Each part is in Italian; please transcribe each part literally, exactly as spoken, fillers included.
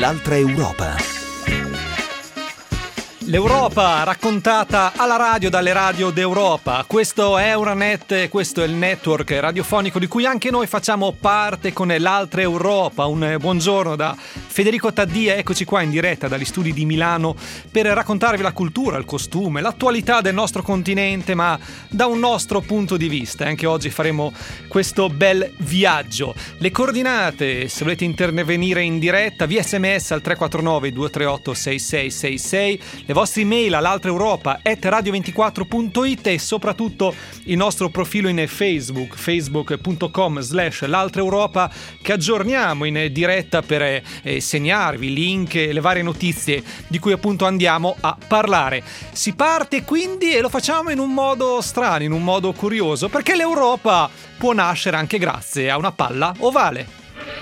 L'altra Europa. L'Europa raccontata alla radio dalle radio d'Europa. Questo è Euranet, questo è il network radiofonico di cui anche noi facciamo parte con l'Altra Europa. Un buongiorno da Federico Taddia, eccoci qua in diretta dagli studi di Milano per raccontarvi la cultura, il costume, l'attualità del nostro continente, ma da un nostro punto di vista. Anche oggi faremo questo bel viaggio. Le coordinate, se volete intervenire in diretta, via sms al tre quattro nove due tre otto sei sei sei sei, le vostre email all'altraeuropa chiocciola radio ventiquattro punto it e soprattutto il nostro profilo in Facebook, facebook punto com slash l'altraeuropa, che aggiorniamo in diretta per eh, segnarvi link e le varie notizie di cui appunto andiamo a parlare. Si parte quindi e lo facciamo in un modo strano, in un modo curioso, perché l'Europa può nascere anche grazie a una palla ovale.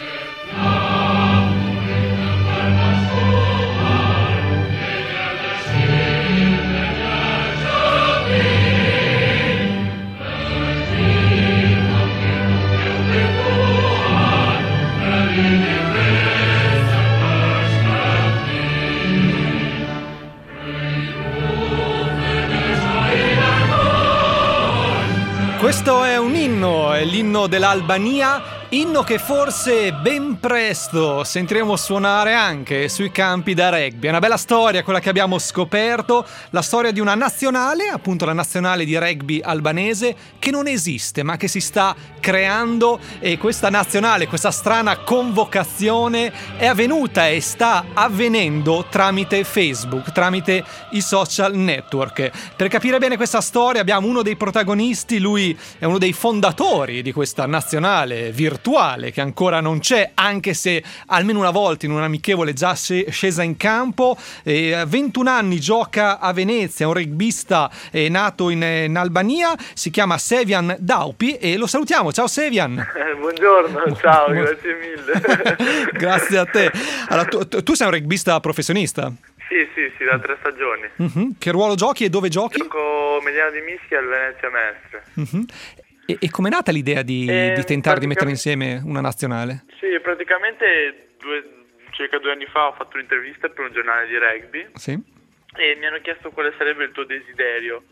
Questo è un inno, è l'inno dell'Albania, inno che forse ben presto sentiremo suonare anche sui campi da rugby. È una bella storia quella che abbiamo scoperto, la storia di una nazionale, appunto la nazionale di rugby albanese, che non esiste ma che si sta creando, e questa nazionale, questa strana convocazione è avvenuta e sta avvenendo tramite Facebook, tramite i social network. Per capire bene questa storia abbiamo uno dei protagonisti, lui è uno dei fondatori di questa nazionale virtuale che ancora non c'è, anche se almeno una volta in un amichevole già scesa in campo. eh, ventuno anni, gioca a Venezia, è un rugbista eh, nato in, in Albania, si chiama Sevian Daupi e lo salutiamo. Ciao Sevian. Eh, buongiorno, ciao, Bu- grazie mille. Grazie a te. Allora, tu, tu sei un rugbista professionista? Sì, sì, sì, da tre stagioni. Uh-huh. Che ruolo giochi e dove giochi? Gioco mediano di mischia al Venezia Mestre. Uh-huh. E, e com'è nata l'idea di, eh, di tentare di mettere insieme una nazionale? Sì, praticamente due, circa due anni fa ho fatto un'intervista per un giornale di rugby. Sì. E mi hanno chiesto quale sarebbe il tuo desiderio.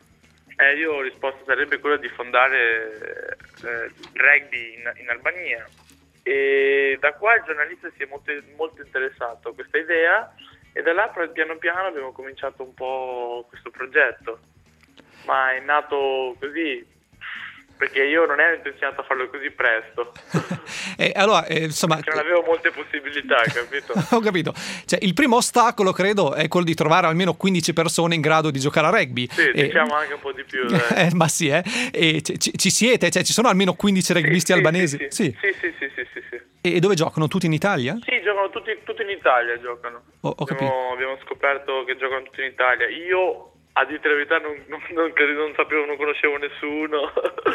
E io ho risposto sarebbe quello di fondare eh, rugby in, in Albania. E da qua il giornalista si è molto, molto interessato a questa idea e da là piano piano abbiamo cominciato un po' questo progetto. Ma è nato così perché io non ero intenzionato a farlo così presto. E allora, eh, insomma, perché non avevo molte possibilità, capito? Ho capito. Cioè, il primo ostacolo, credo, è quello di trovare almeno quindici persone in grado di giocare a rugby. Sì, e... diciamo anche un po' di più. Dai. Eh, ma sì, eh. E ci, ci siete? Cioè, ci sono almeno quindici rugbisti sì, albanesi? Sì sì. Sì. Sì, sì, sì, sì, sì. E dove giocano? Tutti in Italia? Sì, giocano tutti, tutti in Italia, giocano. Ho, ho capito. Abbiamo, abbiamo scoperto che giocano tutti in Italia. Io, a dire la verità, non, non, non, non sapevo, non conoscevo nessuno.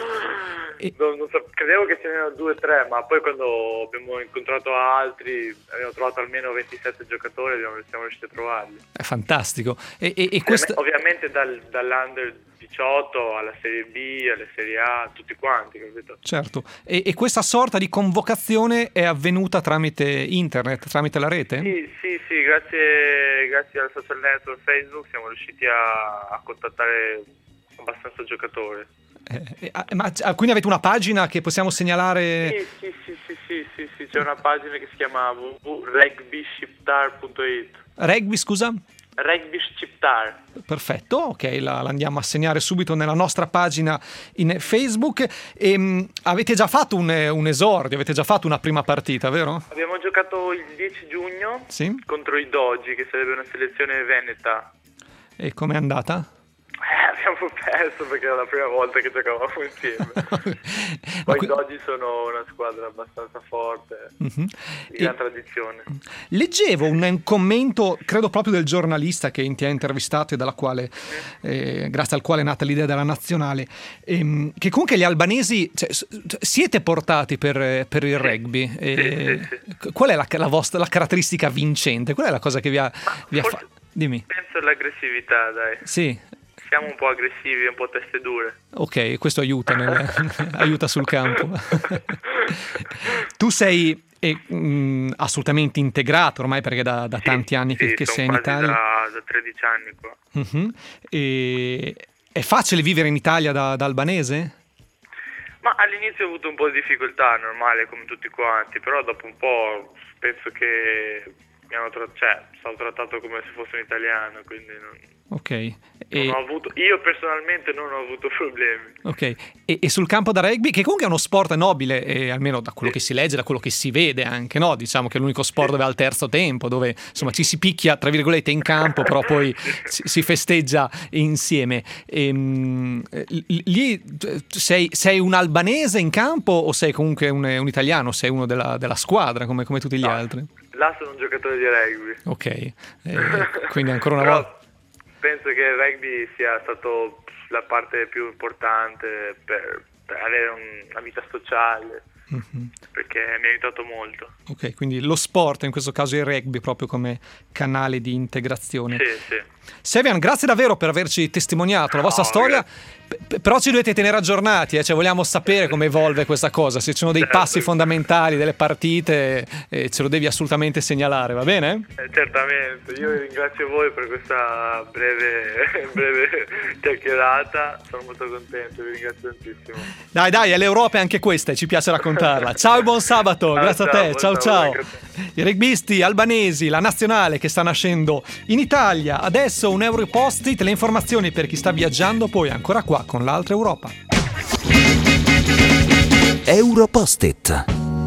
E... non, non sapevo, credevo che ce n'erano due o tre, ma poi quando abbiamo incontrato altri, abbiamo trovato almeno ventisette giocatori e siamo riusciti a trovarli. È fantastico. E, e, e questa... Ovviamente dal, dall'Under diciotto alla Serie B, alla Serie A, tutti quanti, capito? Certo. E, e questa sorta di convocazione è avvenuta tramite internet, tramite la rete? Sì, sì, sì, grazie, grazie al social network Facebook siamo riusciti a, a contattare abbastanza giocatori. Eh, eh, ma quindi avete una pagina che possiamo segnalare? Sì, sì, sì, sì, sì, sì, sì. C'è una pagina che si chiama w w w punto rugby shiftar punto it. Rugby, scusa? Rugby Shiftar. Perfetto, ok, la, la andiamo a segnare subito nella nostra pagina in Facebook. E, mh, avete già fatto un, un esordio, avete già fatto una prima partita, vero? Abbiamo giocato il dieci giugno sì? Contro i Dogi, che sarebbe una selezione veneta. E com'è andata? Eh, abbiamo perso perché era la prima volta che giocavamo insieme. Poi qui... i Dogi sono una squadra abbastanza forte, uh-huh. di gran e... tradizione. Leggevo un commento, credo proprio del giornalista che ti ha intervistato e dalla quale, uh-huh. eh, grazie al quale è nata l'idea della nazionale, ehm, che comunque gli albanesi, cioè, siete portati per, per il sì. rugby. Sì, e... sì, sì. Qual è la, la vostra la caratteristica vincente? Qual è la cosa che vi ha, vi ha fatto? Dimmi. Penso all'aggressività, dai. Sì. Siamo un po' aggressivi, un po' teste dure. Ok, questo aiuta, nel, aiuta sul campo. Tu sei E mh, assolutamente integrato ormai, perché da, da sì, tanti anni sì, che, che sei in quasi Italia. Da, da tredici anni qua. Uh-huh. E è facile vivere in Italia da, da albanese? Ma all'inizio ho avuto un po' di difficoltà, normale come tutti quanti, però dopo un po' penso che mi hanno tra- cioè, sono trattato come se fosse un italiano, quindi non... Ok. Non E... ho avuto, io personalmente non ho avuto problemi. Ok, e, e sul campo da rugby, che comunque è uno sport nobile, eh, almeno da quello sì. che si legge, da quello che si vede anche, no? Diciamo che è l'unico sport sì. dove al terzo tempo, dove insomma ci si picchia, tra virgolette, in campo, però poi si, si festeggia insieme. E, mh, lì sei, sei un albanese in campo o sei comunque un, un italiano? Sei uno della, della squadra come, come tutti gli no, altri? Là sono un giocatore di rugby. Ok, eh, quindi ancora una però... volta... Penso che il rugby sia stato la parte più importante per, per avere un, una vita sociale, mm-hmm. perché mi ha aiutato molto. Ok, quindi lo sport, in questo caso il rugby, proprio come canale di integrazione. Sì, sì. Sevian, grazie davvero per averci testimoniato la vostra oh, storia, P- però ci dovete tenere aggiornati, eh? Cioè vogliamo sapere come evolve questa cosa, se ci sono dei certo. passi fondamentali, delle partite, eh, ce lo devi assolutamente segnalare, va bene? Eh, certamente, io ringrazio voi per questa breve, breve chiacchierata, sono molto contento, vi ringrazio tantissimo. Dai dai, è l'Europa e anche questa, ci piace raccontarla. Ciao e buon sabato, ciao, grazie ciao, a te, ciao ciao. ciao. I rugbisti albanesi, la nazionale che sta nascendo in Italia, adesso un euro post-it, le informazioni per chi sta viaggiando, poi ancora qua con l'altra Europa. Europost-it.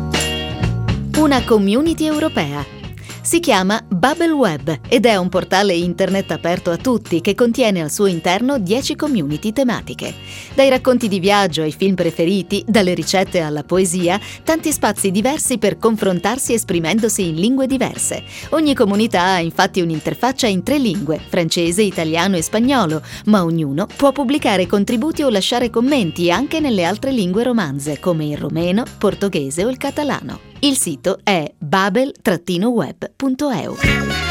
Una community europea. Si chiama Bubble Web ed è un portale internet aperto a tutti che contiene al suo interno dieci community tematiche. Dai racconti di viaggio ai film preferiti, dalle ricette alla poesia, tanti spazi diversi per confrontarsi esprimendosi in lingue diverse. Ogni comunità ha infatti un'interfaccia in tre lingue, francese, italiano e spagnolo, ma ognuno può pubblicare contributi o lasciare commenti anche nelle altre lingue romanze, come il romeno, portoghese o il catalano. Il sito è babel web punto e u.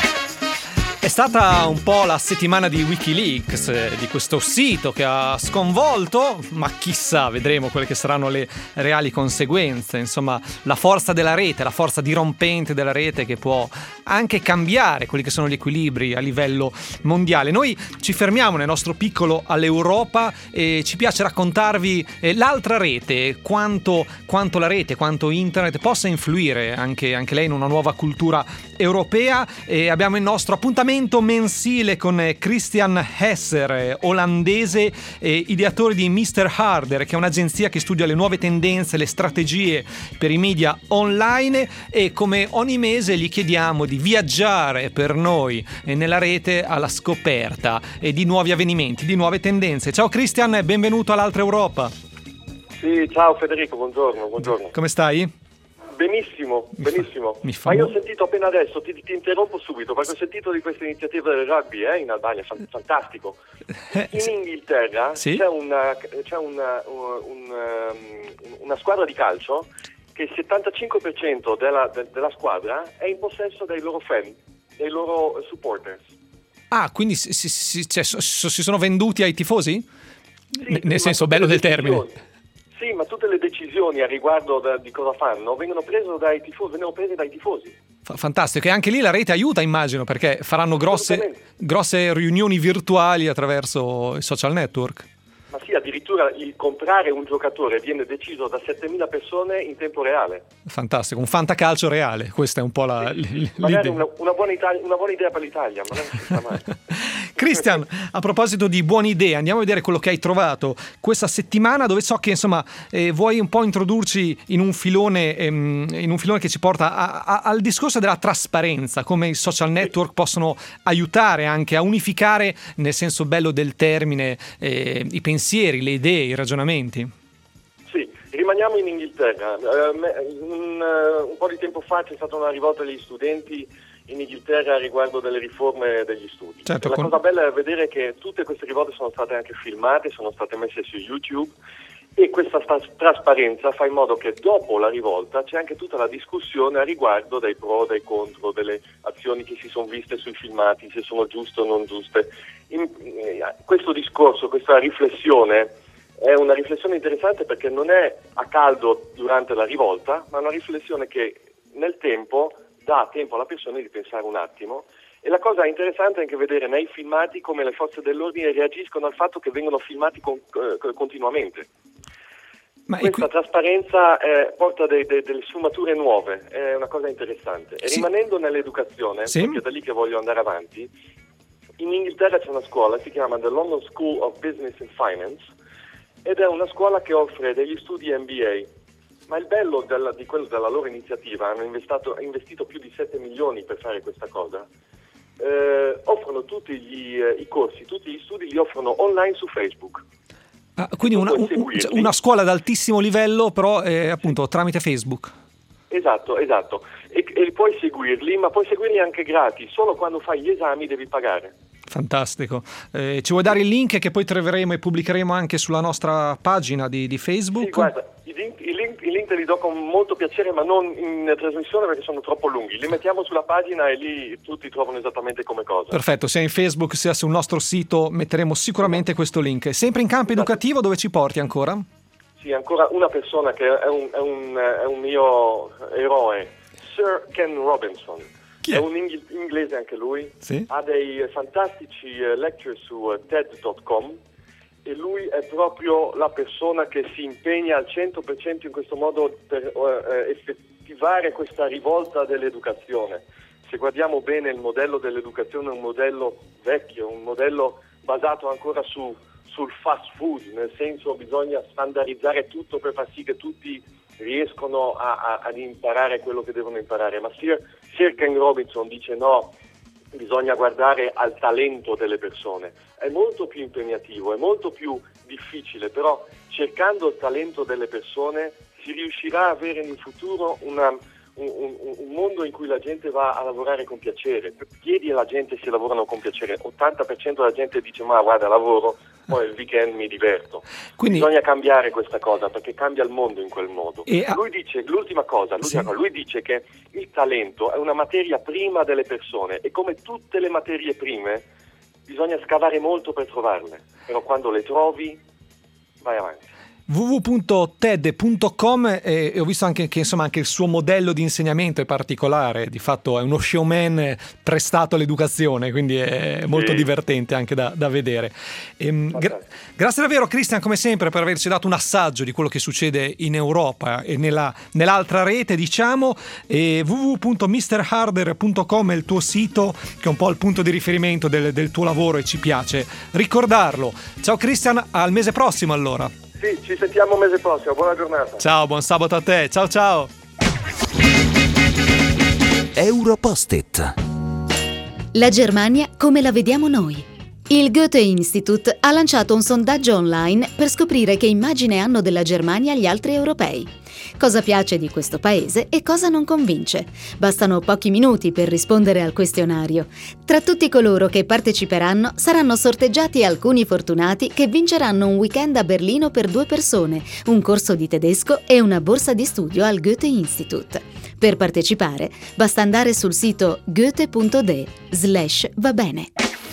È stata un po' la settimana di Wikileaks, eh, di questo sito che ha sconvolto, ma chissà, vedremo quelle che saranno le reali conseguenze. Insomma, la forza della rete, la forza dirompente della rete che può anche cambiare quelli che sono gli equilibri a livello mondiale. Noi ci fermiamo nel nostro piccolo all'Europa e ci piace raccontarvi eh, l'altra rete, quanto, quanto la rete, quanto internet possa influire anche, anche lei in una nuova cultura europea. E abbiamo il nostro appuntamento mensile con Christian Hesser, olandese, eh, ideatore di mister Harder, che è un'agenzia che studia le nuove tendenze, le strategie per i media online, e come ogni mese gli chiediamo di viaggiare per noi eh, nella rete alla scoperta eh, di nuovi avvenimenti, di nuove tendenze. Ciao Christian, benvenuto all'altra Europa. Sì, ciao Federico, buongiorno, buongiorno. Come stai? Benissimo, benissimo. Mi fa... Ma io ho sentito appena adesso, ti, ti interrompo subito, perché ho sentito di questa iniziativa del rugby eh, in Albania, fantastico. In Inghilterra sì? c'è, una, c'è una, un, um, una squadra di calcio che il settantacinque per cento della, de, della squadra è in possesso dei loro fan, dei loro supporters. Ah, quindi si, si, si, cioè, si sono venduti ai tifosi? Sì, nel senso bello del termine. Sì, ma tutte le decisioni a riguardo da, di cosa fanno vengono prese dai tifosi, vengono prese dai tifosi. Fantastico, e anche lì la rete aiuta, immagino, perché faranno grosse, grosse riunioni virtuali attraverso i social network. Ma sì, addirittura il comprare un giocatore viene deciso da settemila persone in tempo reale. Fantastico, un fantacalcio reale, questa è un po' la, sì, magari una, una, buona Italia, una buona idea per l'Italia, ma non si sa mai. Christian, a proposito di buone idee, andiamo a vedere quello che hai trovato questa settimana, dove so che insomma eh, vuoi un po' introdurci in un filone ehm, in un filone che ci porta a, a, al discorso della trasparenza, come i social network possono aiutare anche a unificare, nel senso bello del termine, eh, i pensieri, le idee, i ragionamenti. Sì, rimaniamo in Inghilterra. Uh, un, uh, un po' di tempo fa c'è stata una rivolta degli studenti in Inghilterra riguardo delle riforme degli studi. Certo, la con... cosa bella è vedere che tutte queste rivolte sono state anche filmate, sono state messe su YouTube, e questa sta- trasparenza fa in modo che dopo la rivolta c'è anche tutta la discussione a riguardo dei pro, dei contro, delle azioni che si sono viste sui filmati, se sono giuste o non giuste. In, eh, questo discorso, questa riflessione è una riflessione interessante perché non è a caldo durante la rivolta, ma è una riflessione che nel tempo dà tempo alla persona di pensare un attimo. E la cosa interessante è anche vedere nei filmati come le forze dell'ordine reagiscono al fatto che vengono filmati con, eh, continuamente. Ma Questa qui... trasparenza eh, porta de, de, delle sfumature nuove, è una cosa interessante. E sì. Rimanendo nell'educazione, sì. perché è da lì che voglio andare avanti, in Inghilterra c'è una scuola, si chiama The London School of Business and Finance, ed è una scuola che offre degli studi M B A. Ma il bello della, di quello della loro iniziativa, hanno investito, investito più di sette milioni per fare questa cosa, eh, offrono tutti gli, eh, i corsi, tutti gli studi li offrono online su Facebook. Ah, quindi una, un, una scuola ad altissimo livello, però eh, appunto tramite Facebook. Esatto, esatto. E, e puoi seguirli, ma puoi seguirli anche gratis, solo quando fai gli esami devi pagare. Fantastico. Eh, ci vuoi dare il link che poi troveremo e pubblicheremo anche sulla nostra pagina di, di Facebook? Sì, guarda, i link, i, link, i link te li do con molto piacere, ma non in trasmissione perché sono troppo lunghi. Li mettiamo sulla pagina e lì tutti trovano esattamente come cosa. Perfetto, sia in Facebook sia sul nostro sito metteremo sicuramente questo link. Sempre in campo educativo, dove ci porti ancora? Sì, ancora una persona che è un, è un, è un mio eroe, Sir Ken Robinson. Chi è? È un ingl- inglese anche lui, sì? Ha dei fantastici uh, lecture su uh, T E D punto com e lui è proprio la persona che si impegna al cento per cento in questo modo per uh, effettivare questa rivolta dell'educazione. Se guardiamo bene, il modello dell'educazione è un modello vecchio, un modello basato ancora su, sul fast food, nel senso bisogna standardizzare tutto per far sì che tutti riescono a, a, ad imparare quello che devono imparare, ma Sir, Sir Ken Robinson dice no, bisogna guardare al talento delle persone. È molto più impegnativo, è molto più difficile, però cercando il talento delle persone si riuscirà a avere in futuro una, un, un, un mondo in cui la gente va a lavorare con piacere. Chiedi alla gente se lavorano con piacere, ottanta per cento della gente dice ma guarda lavoro, poi il weekend mi diverto. Quindi bisogna cambiare questa cosa perché cambia il mondo in quel modo. E lui dice l'ultima cosa, l'ultima sì. cosa, lui dice che il talento è una materia prima delle persone e come tutte le materie prime bisogna scavare molto per trovarle, però quando le trovi vai avanti. w w w punto t e d punto com e ho visto anche che insomma anche il suo modello di insegnamento è particolare, di fatto è uno showman prestato all'educazione, quindi è molto sì. divertente anche da, da vedere. E, gra- grazie davvero Christian come sempre per averci dato un assaggio di quello che succede in Europa e nella, nell'altra rete diciamo, e w w w punto mister harder punto com è il tuo sito che è un po' il punto di riferimento del, del tuo lavoro e ci piace ricordarlo. Ciao Christian, al mese prossimo allora. Sì, ci sentiamo mese prossimo, buona giornata. Ciao, buon sabato a te, ciao ciao. Europost-it. La Germania come la vediamo noi. Il Goethe Institut ha lanciato un sondaggio online per scoprire che immagine hanno della Germania gli altri europei. Cosa piace di questo paese e cosa non convince. Bastano pochi minuti per rispondere al questionario. Tra tutti coloro che parteciperanno saranno sorteggiati alcuni fortunati che vinceranno un weekend a Berlino per due persone, un corso di tedesco e una borsa di studio al Goethe Institut. Per partecipare basta andare sul sito goethe punto d slash va bene.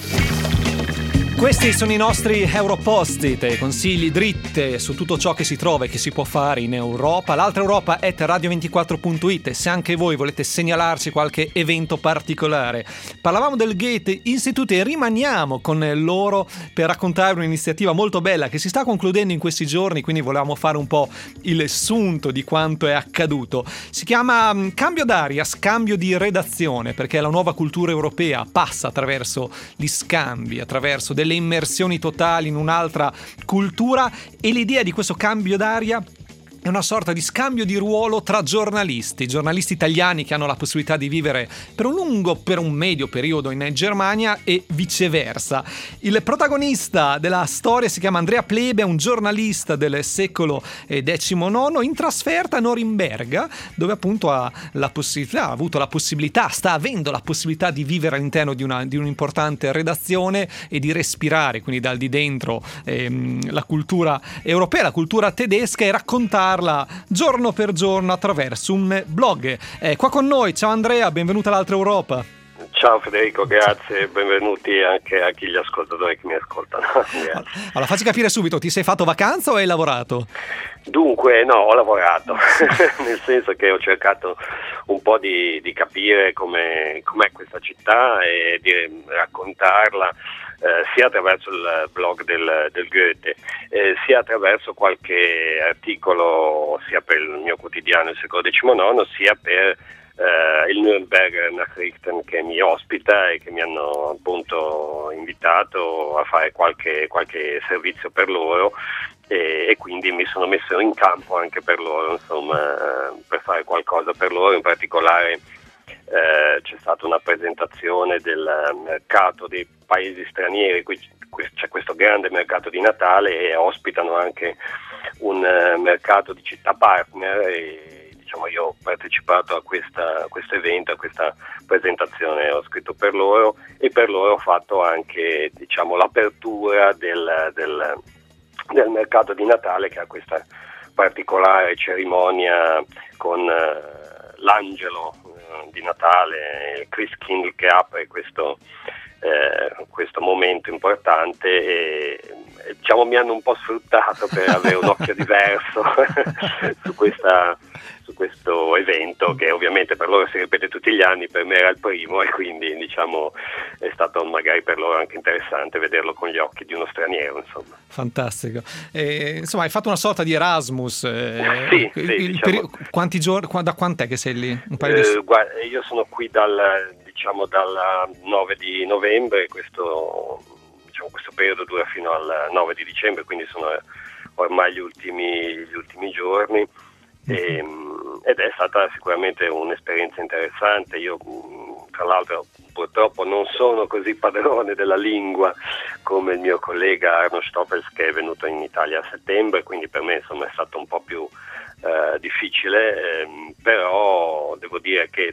Questi sono i nostri Europost-it, consigli dritte su tutto ciò che si trova e che si può fare in Europa. L'altra Europa è radio ventiquattro punto it, se anche voi volete segnalarci qualche evento particolare. Parlavamo del Goethe Institut e rimaniamo con loro per raccontare un'iniziativa molto bella che si sta concludendo in questi giorni, quindi volevamo fare un po' il sunto di quanto è accaduto. Si chiama Cambio d'aria, scambio di redazione, perché la nuova cultura europea passa attraverso gli scambi, attraverso delle le immersioni totali in un'altra cultura, e l'idea di questo cambio d'aria è una sorta di scambio di ruolo tra giornalisti, giornalisti italiani che hanno la possibilità di vivere per un lungo, per un medio periodo in Germania e viceversa. Il protagonista della storia si chiama Andrea Plebe, è un giornalista del secolo diciannove in trasferta a Norimberga, dove appunto ha la possibilità, ha avuto la possibilità, sta avendo la possibilità di vivere all'interno di, una, di un'importante redazione e di respirare quindi dal di dentro ehm, la cultura europea, la cultura tedesca e raccontare giorno per giorno attraverso un blog. È qua con noi, ciao Andrea, benvenuta all'Altra Europa. Ciao Federico, grazie e benvenuti anche a chi gli ascoltatori che mi ascoltano. Allora facci capire subito, ti sei fatto vacanza o hai lavorato? Dunque no, ho lavorato, nel senso che ho cercato un po' di, di capire come, com'è questa città e di raccontarla eh, sia attraverso il blog del, del Goethe, eh, sia attraverso qualche articolo sia per il mio quotidiano il secolo diciannove, sia per eh, il Nürnberger Nachrichten che mi ospita e che mi hanno appunto invitato a fare qualche, qualche servizio per loro. E, e quindi mi sono messo in campo anche per loro, insomma, per fare qualcosa per loro. In particolare eh, c'è stata una presentazione del mercato dei paesi stranieri, qui c'è questo grande mercato di Natale e ospitano anche un uh, mercato di città partner e diciamo io ho partecipato a, questa, a questo evento, a questa presentazione, ho scritto per loro e per loro ho fatto anche diciamo l'apertura del, del del mercato di Natale, che ha questa particolare cerimonia con uh, l'angelo uh, di Natale, il Christkind che apre questo, uh, questo momento importante e, e diciamo mi hanno un po' sfruttato per avere un occhio diverso su questa su questo evento che ovviamente per loro si ripete tutti gli anni, per me era il primo e quindi diciamo è stato magari per loro anche interessante vederlo con gli occhi di uno straniero, insomma. Fantastico. E, insomma hai fatto una sorta di Erasmus. Eh, sì, sì, il, diciamo, peri- quanti giorni, da quant'è che sei lì? Un paio di... eh, guarda, io sono qui dal diciamo dal nove di novembre, questo diciamo questo periodo dura fino al nove di dicembre, quindi sono ormai gli ultimi gli ultimi giorni. E, ed è stata sicuramente un'esperienza interessante. Io tra l'altro purtroppo non sono così padrone della lingua come il mio collega Arno Stoffels, che è venuto in Italia a settembre, quindi per me insomma è stato un po' più eh, difficile, ehm, però devo dire che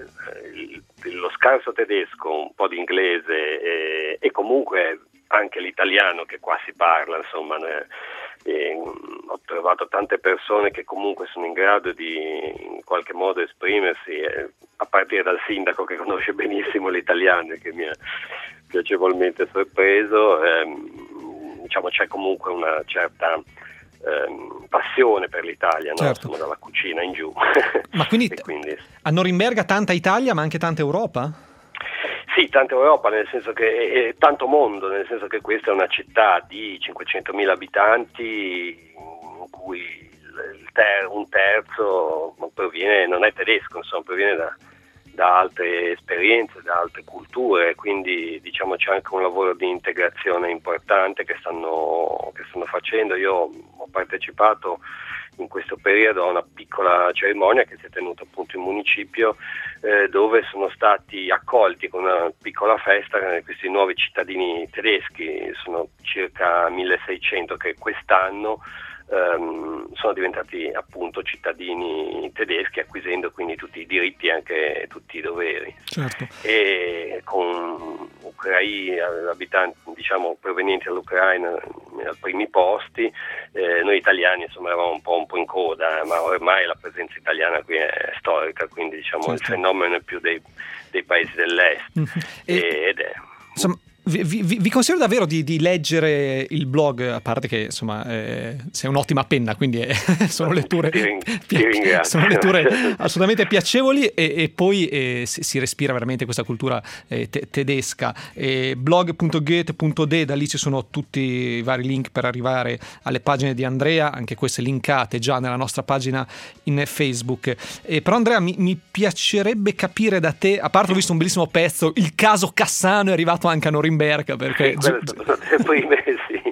mh, lo scarso tedesco, un po' di inglese e, e comunque anche l'italiano che qua si parla, insomma ne, E, um, ho trovato tante persone che comunque sono in grado di in qualche modo esprimersi, eh, a partire dal sindaco che conosce benissimo l'italiano e che mi ha piacevolmente sorpreso. ehm, diciamo c'è comunque una certa ehm, passione per l'Italia, no? Certo. Insomma, dalla cucina in giù. Ma quindi, quindi a Norimberga tanta Italia ma anche tanta Europa? Sì, tanta Europa, nel senso che è tanto mondo, nel senso che questa è una città di cinquecentomila abitanti in cui il ter- un terzo proviene, non è tedesco, insomma, proviene da, da altre esperienze, da altre culture, quindi diciamo c'è anche un lavoro di integrazione importante che stanno, che stanno facendo. Io ho partecipato in questo periodo a una piccola cerimonia che si è tenuta appunto in municipio, eh, dove sono stati accolti con una piccola festa questi nuovi cittadini tedeschi. Sono circa milleseicento che quest'anno ehm, sono diventati appunto cittadini tedeschi, acquisendo quindi tutti i diritti e anche tutti i doveri. Certo. E con ucraini, abitanti diciamo provenienti dall'Ucraina ai primi posti, eh, noi italiani insomma eravamo un po', un po' in coda, ma ormai la presenza italiana qui è storica, quindi diciamo certo. Il fenomeno è più dei, dei paesi dell'est. Mm-hmm. e, ed è insomma Vi, vi, vi consiglio davvero di, di leggere il blog, a parte che insomma eh, sei un'ottima penna, quindi eh, sono letture ti ring- ti ringrazio. sono letture assolutamente piacevoli e, e poi eh, si, si respira veramente questa cultura eh, te- tedesca. eh, blog punto goethe punto de, da lì ci sono tutti i vari link per arrivare alle pagine di Andrea, anche queste linkate già nella nostra pagina in Facebook. Eh, però Andrea mi, mi piacerebbe capire da te, a parte ho visto un bellissimo pezzo, il caso Cassano è arrivato anche a Norimberga, perché sì, sono delle prime, sì.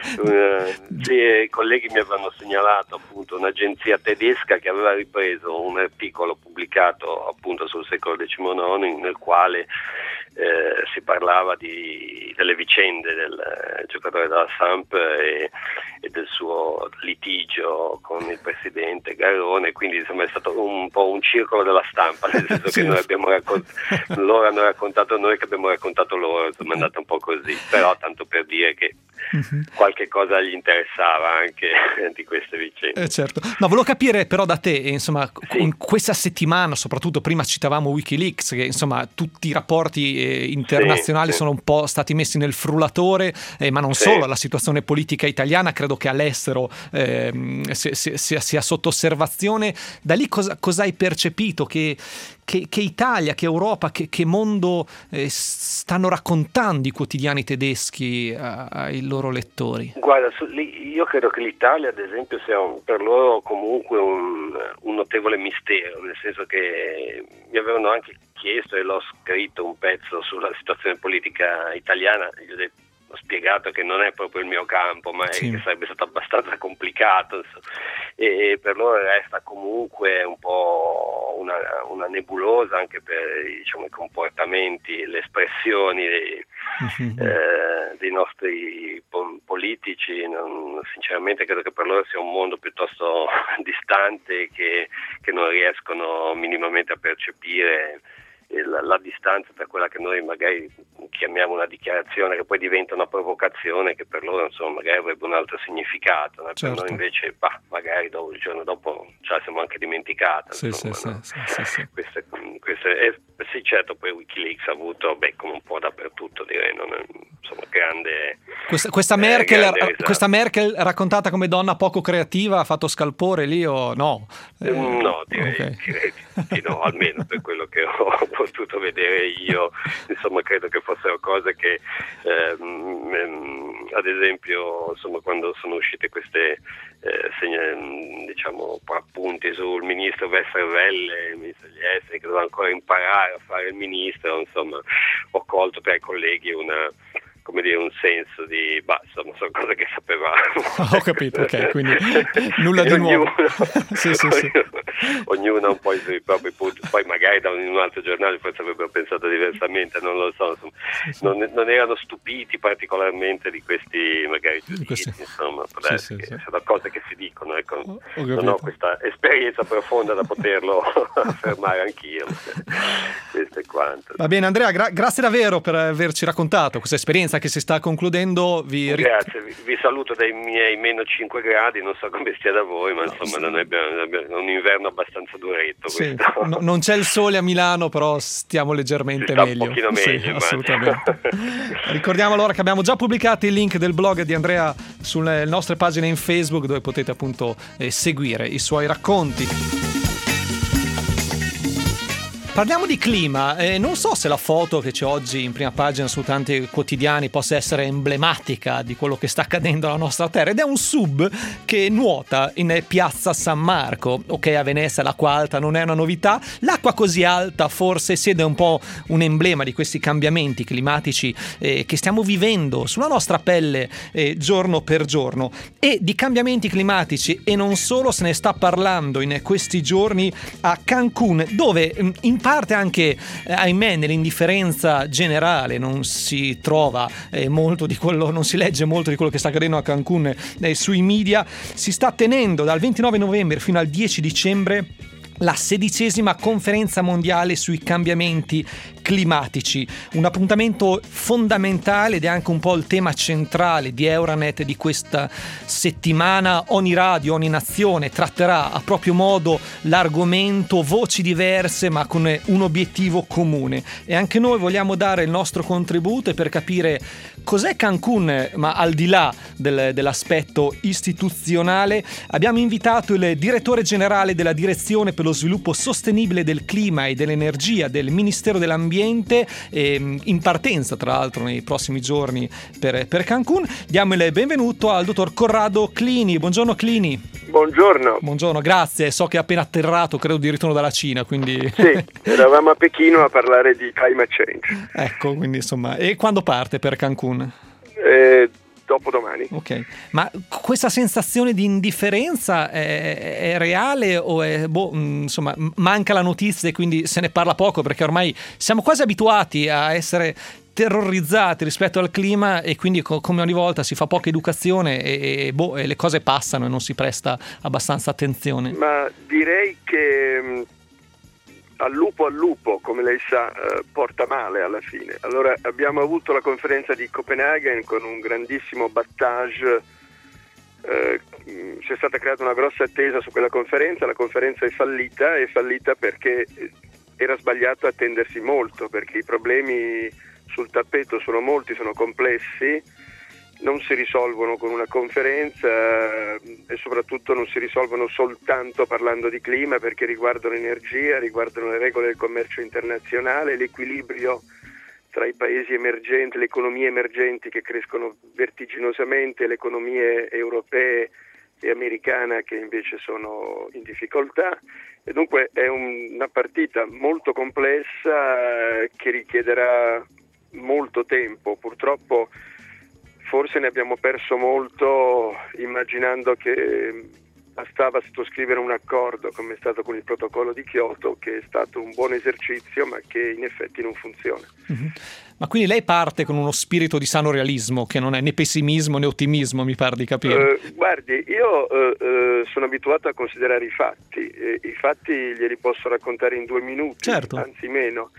Uh, sì, i colleghi mi avevano segnalato appunto un'agenzia tedesca che aveva ripreso un articolo pubblicato appunto sul secolo diciannove nel quale eh, si parlava di, delle vicende del eh, giocatore della Samp e, e del suo litigio con il presidente Garrone, quindi insomma è stato un po' un circolo della stampa, nel senso sì. che noi abbiamo raccont- loro hanno raccontato noi che abbiamo raccontato loro, insomma è andata un po' così, però tanto per dire che mm-hmm. qualche cosa gli interessava anche di queste vicende. Eh, certo. No, volevo capire però da te, insomma, sì. in questa settimana, soprattutto prima citavamo Wikileaks, che insomma tutti i rapporti eh, internazionali sì, sì. sono un po' stati messi nel frullatore, eh, ma non sì. solo, la situazione politica italiana credo che all'estero eh, sia, sia, sia sotto osservazione. Da lì cosa, cosa hai percepito? Che, che, che Italia, che Europa, che, che mondo eh, stanno raccontando i quotidiani tedeschi a, ai loro lettori? Guarda, io credo che l'Italia, ad esempio, sia un, per loro comunque un, un notevole mistero, nel senso che mi avevano anche chiesto e l'ho scritto un pezzo sulla situazione politica italiana. Io ho detto, ho spiegato che non è proprio il mio campo, ma sì. è che sarebbe stato abbastanza complicato, e per loro resta comunque un po' una, una nebulosa anche per, diciamo, i comportamenti, le espressioni dei, mm-hmm. eh, dei nostri politici. Non, sinceramente credo che per loro sia un mondo piuttosto distante, che, che non riescono minimamente a percepire La, la distanza tra quella che noi magari chiamiamo una dichiarazione, che poi diventa una provocazione, che per loro insomma magari avrebbe un altro significato, no? Certo. Per noi invece bah, magari dopo, il giorno dopo ce la siamo anche dimenticata. Sì, insomma, sì, no? sì, sì, sì. Queste, queste, eh, sì, certo, poi Wikileaks ha avuto, beh, come un po' dappertutto, direi, non è, insomma, grande. Questa, questa, eh, Merkel, grande questa Merkel raccontata come donna poco creativa ha fatto scalpore lì o no? Eh, no, direi, okay. direi di no, almeno per quello che ho potuto vedere io. Insomma, credo che fossero cose che ehm, ehm, ad esempio, insomma, quando sono uscite queste eh, segna, diciamo appunti sul ministro Westerwelle, il ministro degli esteri, che doveva ancora imparare a fare il ministro, insomma, ho colto tra i colleghi una, come dire, un senso di, bah, insomma, sono cose che sapevamo. Ho capito, ok, quindi nulla di ognuno, nuovo. sì, sì, sì. Ognuno ha un po' i suoi propri punti, poi magari da un, in un altro giornale forse avrebbero pensato diversamente, non lo so, insomma, sì, sì. Non, non erano stupiti particolarmente di questi magari giudizi, questi... insomma, sì, sì, che sì. sono cose che si dicono, ecco. Ho, ho non ho questa esperienza profonda da poterlo affermare anch'io. Questo è quanto. Va bene, Andrea, gra- grazie davvero per averci raccontato questa esperienza che si sta concludendo. Vi... Grazie, vi, vi saluto dai miei meno cinque gradi, non so come stia da voi, ma insomma no, sì. non abbiamo, abbiamo un inverno abbastanza duretto. Sì, no, non c'è il sole a Milano, però stiamo leggermente meglio. Un pochino meglio, sì, assolutamente. Ricordiamo allora che abbiamo già pubblicato il link del blog di Andrea sulle nostre pagine in Facebook, dove potete appunto eh, seguire i suoi racconti. Parliamo di clima, eh, non so se la foto che c'è oggi in prima pagina su tanti quotidiani possa essere emblematica di quello che sta accadendo alla nostra terra, ed è un sub che nuota in piazza San Marco. Ok, a Venezia l'acqua alta non è una novità, l'acqua così alta forse siede un po' un emblema di questi cambiamenti climatici eh, che stiamo vivendo sulla nostra pelle eh, giorno per giorno. E di cambiamenti climatici e non solo se ne sta parlando in questi giorni a Cancun, dove in parte anche, eh, ahimè, nell'indifferenza generale non si trova eh, molto di quello, non si legge molto di quello che sta accadendo a Cancun eh, sui media. Si sta tenendo dal ventinove novembre fino al dieci dicembre la sedicesima conferenza mondiale sui cambiamenti climatici, un appuntamento fondamentale ed è anche un po' il tema centrale di Euranet di questa settimana. Ogni radio, ogni nazione tratterà a proprio modo l'argomento, voci diverse ma con un obiettivo comune, e anche noi vogliamo dare il nostro contributo per capire cos'è Cancun, ma al di là del, dell'aspetto istituzionale. Abbiamo invitato il direttore generale della Direzione per lo Sviluppo Sostenibile del Clima e dell'Energia del Ministero dell'Ambiente, eh, in partenza tra l'altro nei prossimi giorni per, per Cancun. Diamo il benvenuto al dottor Corrado Clini. Buongiorno Clini. Buongiorno. Buongiorno, grazie. So che è appena atterrato, credo di ritorno dalla Cina, quindi... Sì, eravamo a Pechino a parlare di climate change. Ecco, quindi insomma, e quando parte per Cancun? Eh, dopodomani. Ok, ma questa sensazione di indifferenza è, è reale o è, boh, insomma, manca la notizia e quindi se ne parla poco, perché ormai siamo quasi abituati a essere terrorizzati rispetto al clima e quindi co- come ogni volta si fa poca educazione e, e, boh, e le cose passano e non si presta abbastanza attenzione. Ma direi che al lupo al lupo, come lei sa, eh, porta male alla fine. Allora abbiamo avuto la conferenza di Copenaghen con un grandissimo battage, eh, c'è stata creata una grossa attesa su quella conferenza, la conferenza è fallita, è fallita perché era sbagliato attendersi molto, perché i problemi sul tappeto sono molti, sono complessi, non si risolvono con una conferenza e soprattutto non si risolvono soltanto parlando di clima, perché riguardano energia, riguardano le regole del commercio internazionale, l'equilibrio tra i paesi emergenti, le economie emergenti che crescono vertiginosamente, le economie europee e americana che invece sono in difficoltà, e dunque è un, una partita molto complessa che richiederà molto tempo. Purtroppo forse ne abbiamo perso molto immaginando che bastava sottoscrivere un accordo come è stato con il protocollo di Kyoto, che è stato un buon esercizio ma che in effetti non funziona. Mm-hmm. Ma quindi lei parte con uno spirito di sano realismo, che non è né pessimismo né ottimismo, mi pare di capire. Uh, guardi, io uh, uh, sono abituato a considerare i fatti, e i fatti glieli posso raccontare in due minuti, certo. Anzi meno.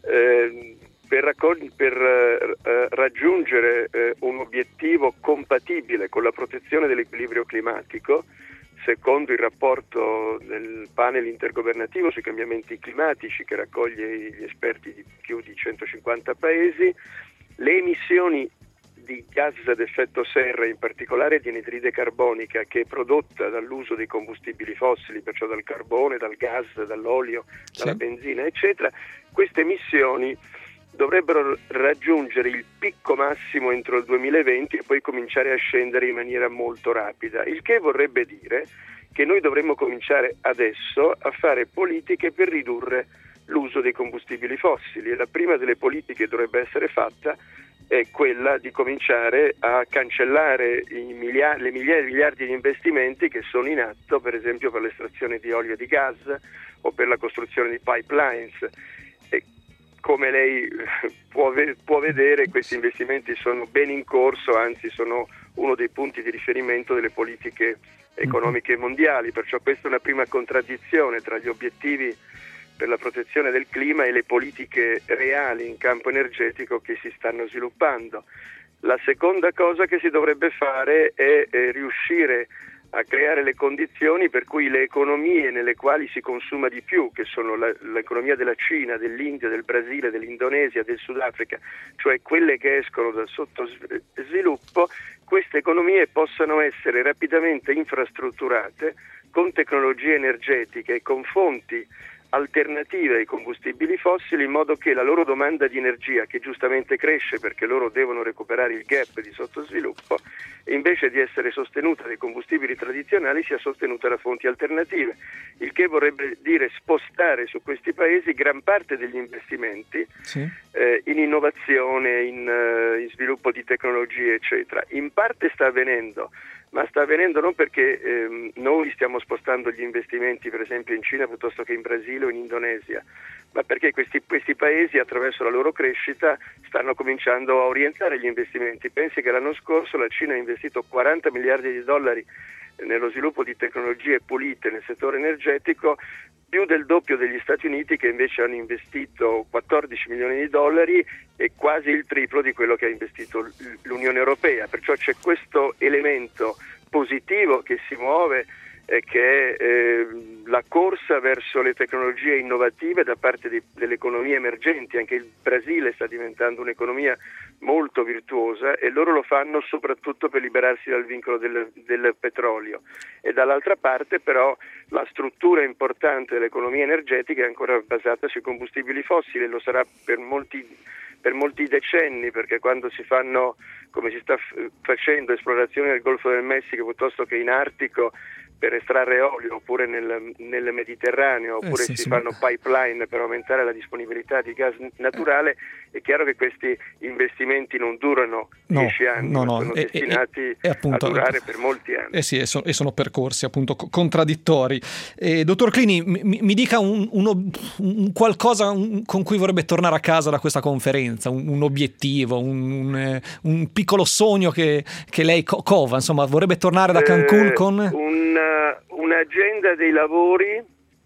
Uh, per, raccog- per uh, uh, raggiungere uh, un obiettivo compatibile con la protezione dell'equilibrio climatico, secondo il rapporto del panel intergovernativo sui cambiamenti climatici che raccoglie gli esperti di più di centocinquanta paesi, le emissioni di gas ad effetto serra, in particolare di anidride carbonica, che è prodotta dall'uso dei combustibili fossili, perciò dal carbone, dal gas, dall'olio, dalla sì. benzina, eccetera, queste emissioni dovrebbero raggiungere il picco massimo entro il duemilaventi e poi cominciare a scendere in maniera molto rapida, il che vorrebbe dire che noi dovremmo cominciare adesso a fare politiche per ridurre l'uso dei combustibili fossili, e la prima delle politiche che dovrebbe essere fatta è quella di cominciare a cancellare i miliardi, le migliaia di miliardi di investimenti che sono in atto, per esempio per l'estrazione di olio e di gas o per la costruzione di pipelines. E come lei può, può vedere, questi investimenti sono ben in corso, anzi sono uno dei punti di riferimento delle politiche economiche mondiali, perciò questa è una prima contraddizione tra gli obiettivi per la protezione del clima e le politiche reali in campo energetico che si stanno sviluppando. La seconda cosa che si dovrebbe fare è, è riuscire a creare le condizioni per cui le economie nelle quali si consuma di più, che sono la, l'economia della Cina, dell'India, del Brasile, dell'Indonesia, del Sudafrica, cioè quelle che escono dal sottosviluppo, queste economie possano essere rapidamente infrastrutturate con tecnologie energetiche e con fonti alternative ai combustibili fossili, in modo che la loro domanda di energia, che giustamente cresce perché loro devono recuperare il gap di sottosviluppo, invece di essere sostenuta dai combustibili tradizionali sia sostenuta da fonti alternative, il che vorrebbe dire spostare su questi paesi gran parte degli investimenti sì. eh, in innovazione, in, uh, in sviluppo di tecnologie, eccetera. In parte sta avvenendo, ma sta avvenendo non perché ehm, noi stiamo spostando gli investimenti, per esempio in Cina piuttosto che in Brasile o in Indonesia, ma perché questi, questi paesi, attraverso la loro crescita, stanno cominciando a orientare gli investimenti. Pensi che l'anno scorso la Cina ha investito quaranta miliardi di dollari nello sviluppo di tecnologie pulite nel settore energetico, più del doppio degli Stati Uniti, che invece hanno investito quattordici milioni di dollari e quasi il triplo di quello che ha investito l'Unione Europea. Perciò c'è questo elemento positivo che si muove, eh, che è eh, la corsa verso le tecnologie innovative da parte di, delle economie emergenti. Anche il Brasile sta diventando un'economia molto virtuosa e loro lo fanno soprattutto per liberarsi dal vincolo del, del petrolio. E dall'altra parte però la struttura importante dell'economia energetica è ancora basata sui combustibili fossili, lo sarà per molti per molti decenni, perché quando si fanno, come si sta f- facendo, esplorazioni nel Golfo del Messico piuttosto che in Artico per estrarre olio, oppure nel, nel Mediterraneo, oppure eh sì, si sì. fanno pipeline per aumentare la disponibilità di gas naturale, è chiaro che questi investimenti non durano no, dieci anni, no, ma no, sono e, destinati e, e appunto, a durare per molti anni. Eh sì, e, so, e sono percorsi appunto contraddittori. Eh, dottor Clini, mi, mi dica un, un, un qualcosa un, con cui vorrebbe tornare a casa da questa conferenza, un, un obiettivo, un, un, un piccolo sogno che, che lei co- cova, insomma, vorrebbe tornare da Cancun eh, con... Un, un'agenda dei lavori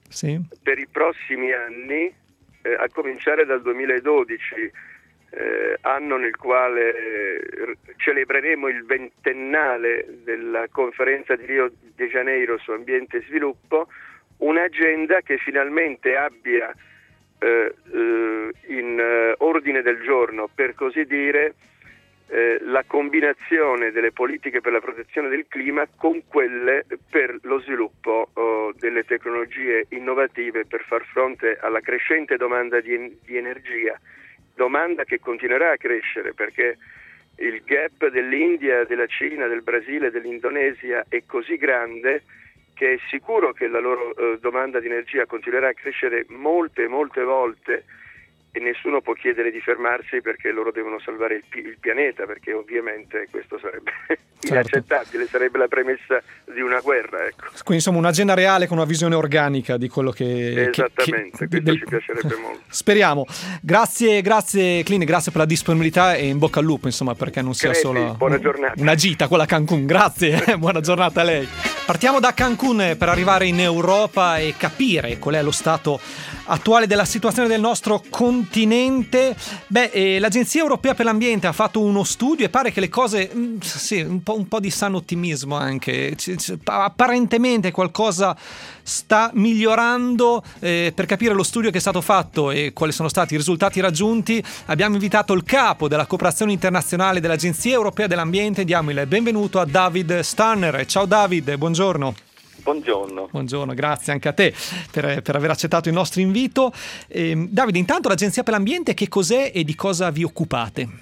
sì. per i prossimi anni, eh, a cominciare dal duemiladodici, eh, anno nel quale eh, celebreremo il ventennale della conferenza di Rio de Janeiro su ambiente e sviluppo, un'agenda che finalmente abbia eh, eh, in eh, ordine del giorno, per così dire, eh, la combinazione delle politiche per la protezione del clima con quelle per lo sviluppo oh, delle tecnologie innovative per far fronte alla crescente domanda di, di energia, domanda che continuerà a crescere perché il gap dell'India, della Cina, del Brasile, dell'Indonesia è così grande che è sicuro che la loro eh, domanda di energia continuerà a crescere molte, molte volte e nessuno può chiedere di fermarsi perché loro devono salvare il, pi- il pianeta, perché ovviamente questo sarebbe certo. inaccettabile, sarebbe la premessa di una guerra. Ecco. Quindi insomma un'agenda reale con una visione organica di quello che... Esattamente, che, che, questo del... ci piacerebbe molto. Speriamo. Grazie, grazie Clini, grazie per la disponibilità e in bocca al lupo, insomma, perché non sia Credi, solo buona giornata. una gita quella a Cancun. Grazie, buona giornata a lei. Partiamo da Cancun per arrivare in Europa e capire qual è lo stato attuale della situazione del nostro continente. Beh, eh, l'Agenzia Europea per l'Ambiente ha fatto uno studio e pare che le cose, mh, sì, un po', un po' di sano ottimismo anche, c- c- apparentemente qualcosa sta migliorando. Eh, per capire lo studio che è stato fatto e quali sono stati i risultati raggiunti abbiamo invitato il capo della cooperazione internazionale dell'Agenzia Europea dell'Ambiente. Diamo il benvenuto a David Starner. Ciao David, buongiorno. Buongiorno. Buongiorno, grazie anche a te per, per aver accettato il nostro invito. Eh, Davide, intanto l'Agenzia per l'Ambiente che cos'è e di cosa vi occupate?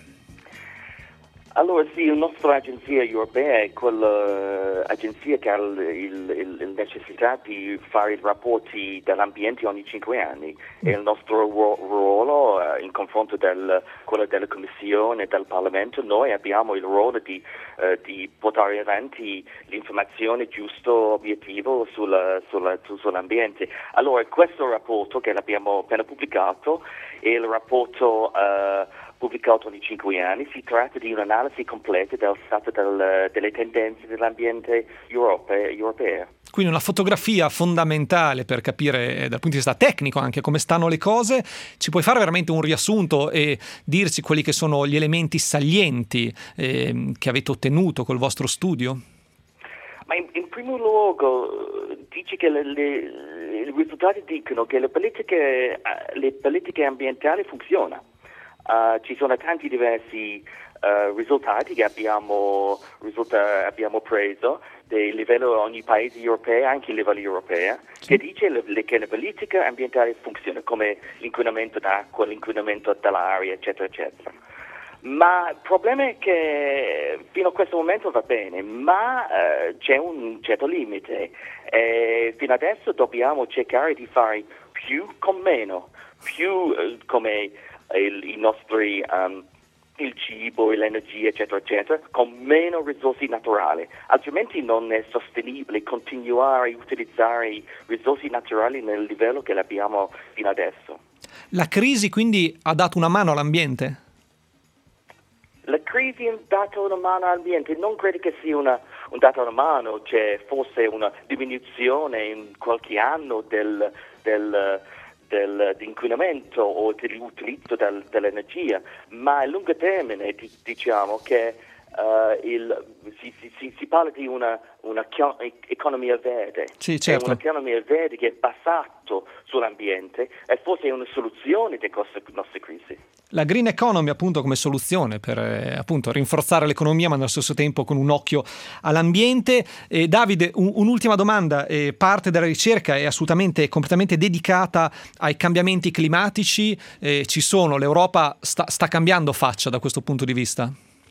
Allora sì, la nostra agenzia europea è quell'agenzia che ha la necessità di fare i rapporti dell'ambiente ogni cinque anni e il nostro ru- ruolo uh, in confronto del quello della Commissione e del Parlamento, noi abbiamo il ruolo di, uh, di portare avanti l'informazione giusto, obiettivo sulla, sulla, sull'ambiente. Allora questo rapporto che l'abbiamo appena pubblicato è il rapporto uh, pubblicato ogni cinque anni, si tratta di un'analisi completa del stato del, delle tendenze dell'ambiente europeo, europeo. Quindi una fotografia fondamentale per capire dal punto di vista tecnico anche come stanno le cose. Ci puoi fare veramente un riassunto e dirci quelli che sono gli elementi salienti eh, che avete ottenuto col vostro studio? Ma in, in primo luogo dice che le, le, i risultati dicono che le politiche, le politiche ambientali funzionano. Uh, ci sono tanti diversi uh, risultati che abbiamo, risulta, abbiamo preso del livello ogni paese europeo, anche a livello europeo, sì. Che dice le, le, che la politica ambientale funziona come l'inquinamento d'acqua, l'inquinamento dell'aria, eccetera, eccetera. Ma il problema è che fino a questo momento va bene, ma uh, c'è un certo limite e fino adesso dobbiamo cercare di fare più con meno, più uh, come Il, i nostri um, il cibo e l'energia eccetera eccetera con meno risorse naturali, altrimenti non è sostenibile continuare a utilizzare risorse naturali nel livello che abbiamo fino adesso. La crisi quindi ha dato una mano all'ambiente? La crisi ha dato una mano all'ambiente, non credo che sia una, un dato una mano, c'è forse una diminuzione in qualche anno del, del Del, di inquinamento o dell'utilizzo del, dell'energia, ma a lungo termine di, diciamo che uh, il, si, si, si parla di una, una economia verde, sì, certo. È un'economia verde che è basato sull'ambiente e forse è una soluzione delle nostre crisi. La green economy appunto come soluzione per eh, appunto rinforzare l'economia ma allo stesso tempo con un occhio all'ambiente. Eh, Davide, un, un'ultima domanda, eh, parte della ricerca è assolutamente completamente dedicata ai cambiamenti climatici, eh, ci sono, l'Europa sta, sta cambiando faccia da questo punto di vista?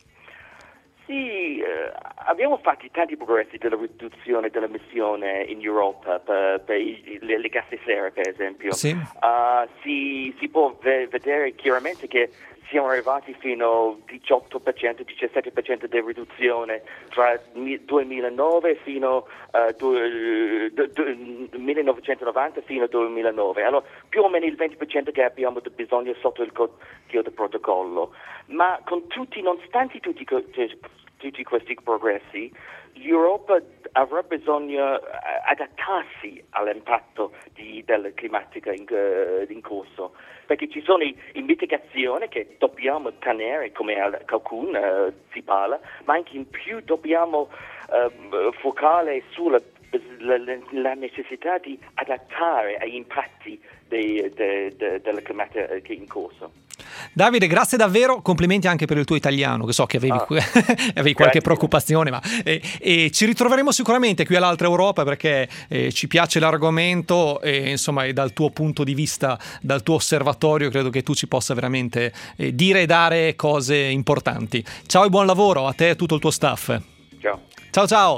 Sì, eh, abbiamo fatto tanti progressi della riduzione dell'emissione in Europa per, per i, le, le gas serra, per esempio. Sì. Uh, si, si può ve- vedere chiaramente che siamo arrivati fino al diciotto per cento, diciassette per cento di riduzione tra duemilanove fino a uh, du- du- du- millenovecentonovanta fino al duemilanove. Allora più o meno il venti per cento che abbiamo bisogno sotto il Kyoto Protocollo. Ma con tutti, nonostante tutti tutti questi progressi, l'Europa avrà bisogno di adattarsi all'impatto di, della climatica in, uh, in corso, perché ci sono i, i mitigazioni che dobbiamo tenere, come qualcuno uh, si parla, ma anche in più dobbiamo uh, focare sulla la, la necessità di adattare agli impatti de, de, de, della climatica in corso. Davide, grazie davvero, complimenti anche per il tuo italiano, che so che avevi, ah, avevi qualche preoccupazione, ma e, e ci ritroveremo sicuramente qui all'Altra Europa, perché eh, ci piace l'argomento e insomma, e dal tuo punto di vista, dal tuo osservatorio, credo che tu ci possa veramente eh, dire e dare cose importanti. Ciao e buon lavoro a te e tutto il tuo staff. Ciao. Ciao ciao.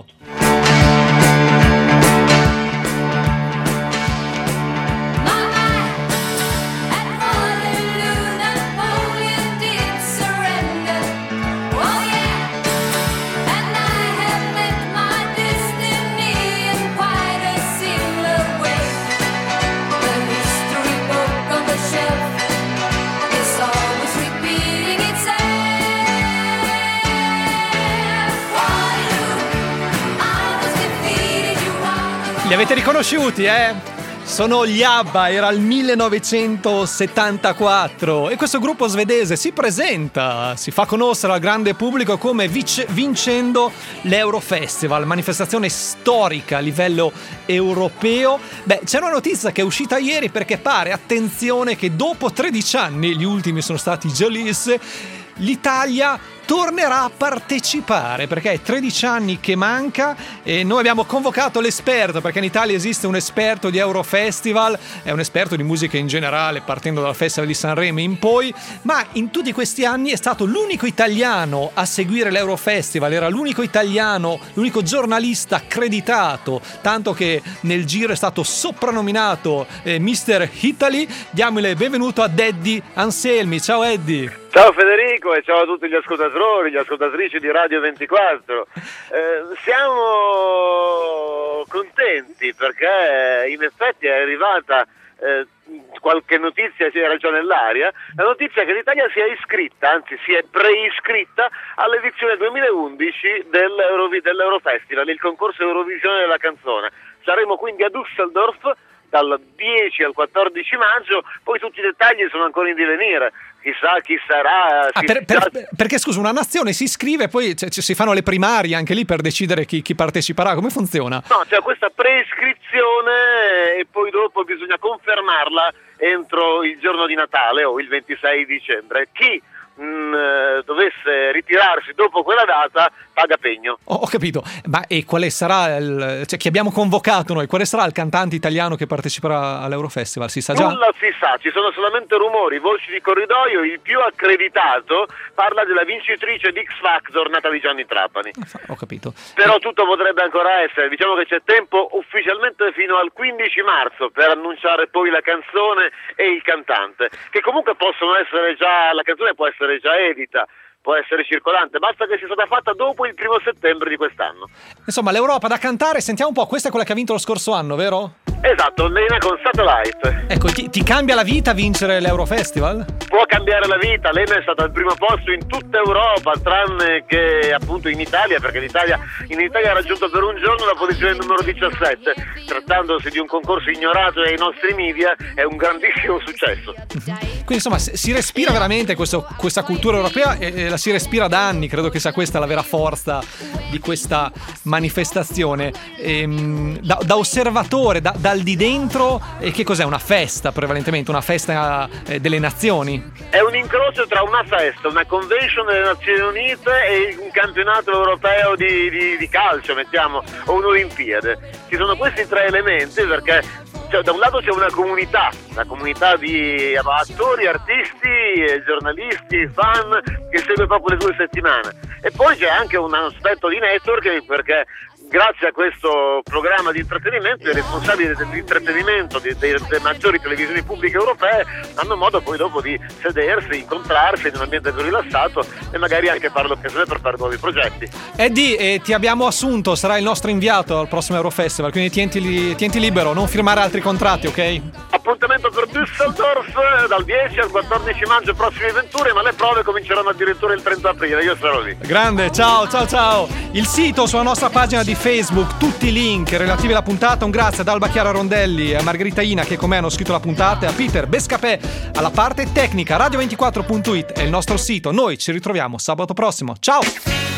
Li avete riconosciuti, eh? Sono gli ABBA, era il millenovecentosettantaquattro e questo gruppo svedese si presenta, si fa conoscere al grande pubblico come vice, vincendo l'Eurofestival, manifestazione storica a livello europeo. Beh, c'è una notizia che è uscita ieri, perché pare, attenzione, che dopo tredici anni, gli ultimi sono stati Jolice, l'Italia tornerà a partecipare, perché è tredici anni che manca e noi abbiamo convocato l'esperto, perché in Italia esiste un esperto di Eurofestival, è un esperto di musica in generale, partendo dal Festival di Sanremo in poi, ma in tutti questi anni è stato l'unico italiano a seguire l'Eurofestival, era l'unico italiano, l'unico giornalista accreditato, tanto che nel giro è stato soprannominato eh, mister Italy. Diamo il benvenuto ad Eddie Anselmi. Ciao Eddie. Ciao Federico e ciao a tutti gli ascoltatori, gli ascoltatrici di Radio ventiquattro. Eh, siamo contenti perché in effetti è arrivata eh, qualche notizia, era già nell'aria, la notizia che l'Italia si è iscritta, anzi si è preiscritta all'edizione duemilaundici dell'Euro, dell'Eurofestival, il concorso Eurovisione della canzone. Saremo quindi a Düsseldorf dal dieci al quattordici maggio, poi tutti i dettagli sono ancora in divenire. Chissà chi sarà. Ah, per, per, perché scusa, una nazione si iscrive e poi c- c- si fanno le primarie anche lì per decidere chi, chi parteciperà. Come funziona? No, c'è questa preiscrizione e poi dopo bisogna confermarla entro il giorno di Natale o il ventisei dicembre. Chi mh, dovesse ritirarsi dopo quella data paga pegno. Ho, ho capito, ma e quale sarà il, cioè chi abbiamo convocato noi? Quale sarà il cantante italiano che parteciperà all'Eurofestival? Si sa già? Nulla si sa, ci sono solamente rumori, voci di corridoio. Il più accreditato parla della vincitrice di X Factor, nata di Gianni Trapani. Ho capito. Però tutto potrebbe ancora essere, diciamo che c'è tempo ufficialmente fino al quindici marzo per annunciare poi la canzone e il cantante, che comunque possono essere già, la canzone può essere già edita, può essere circolante, basta che sia stata fatta dopo il primo settembre di quest'anno. Insomma, l'Europa da cantare, sentiamo un po', questa è quella che ha vinto lo scorso anno, vero? Esatto, Lena con Satellite. Ecco, ti, ti cambia la vita vincere l'Eurofestival? Può cambiare la vita, Lena è stata al primo posto in tutta Europa, tranne che appunto in Italia, perché l'Italia, in Italia ha raggiunto per un giorno la posizione numero diciassette, trattandosi di un concorso ignorato dai nostri media, è un grandissimo successo. Quindi insomma si respira veramente questo, questa cultura europea e, e la si respira da anni, credo che sia questa la vera forza di questa manifestazione. E, da, da osservatore, da, dal di dentro, e che cos'è? Una festa prevalentemente, una festa eh, delle nazioni? È un incrocio tra una festa, una convention delle Nazioni Unite e un campionato europeo di, di, di calcio, mettiamo, o un'Olimpiade. Ci sono questi tre elementi perché cioè, da un lato c'è una comunità, una comunità di attori, artisti, giornalisti, fan che segue proprio le due settimane, e poi c'è anche un aspetto di networking perché grazie a questo programma di intrattenimento i responsabili dell'intrattenimento delle maggiori televisioni pubbliche europee hanno modo poi dopo di sedersi, incontrarsi in un ambiente più rilassato e magari anche fare l'occasione per fare nuovi progetti. Eddie, eh, ti abbiamo assunto, sarai il nostro inviato al prossimo Eurofestival, quindi tienti, li, tienti libero, non firmare altri contratti, ok? Appuntamento per Düsseldorf Düsseldorf dal dieci al quattordici maggio prossimi venturi, ma le prove cominceranno addirittura il trenta aprile, io sarò lì. Grande, ciao ciao ciao. Il sito sulla nostra pagina di Facebook, tutti i link relativi alla puntata. Un grazie ad Alba Chiara Rondelli, a Margherita Ina che con me hanno scritto la puntata, e a Peter Bescapè alla parte tecnica. radio ventiquattro punto it è il nostro sito. Noi ci ritroviamo sabato prossimo, ciao.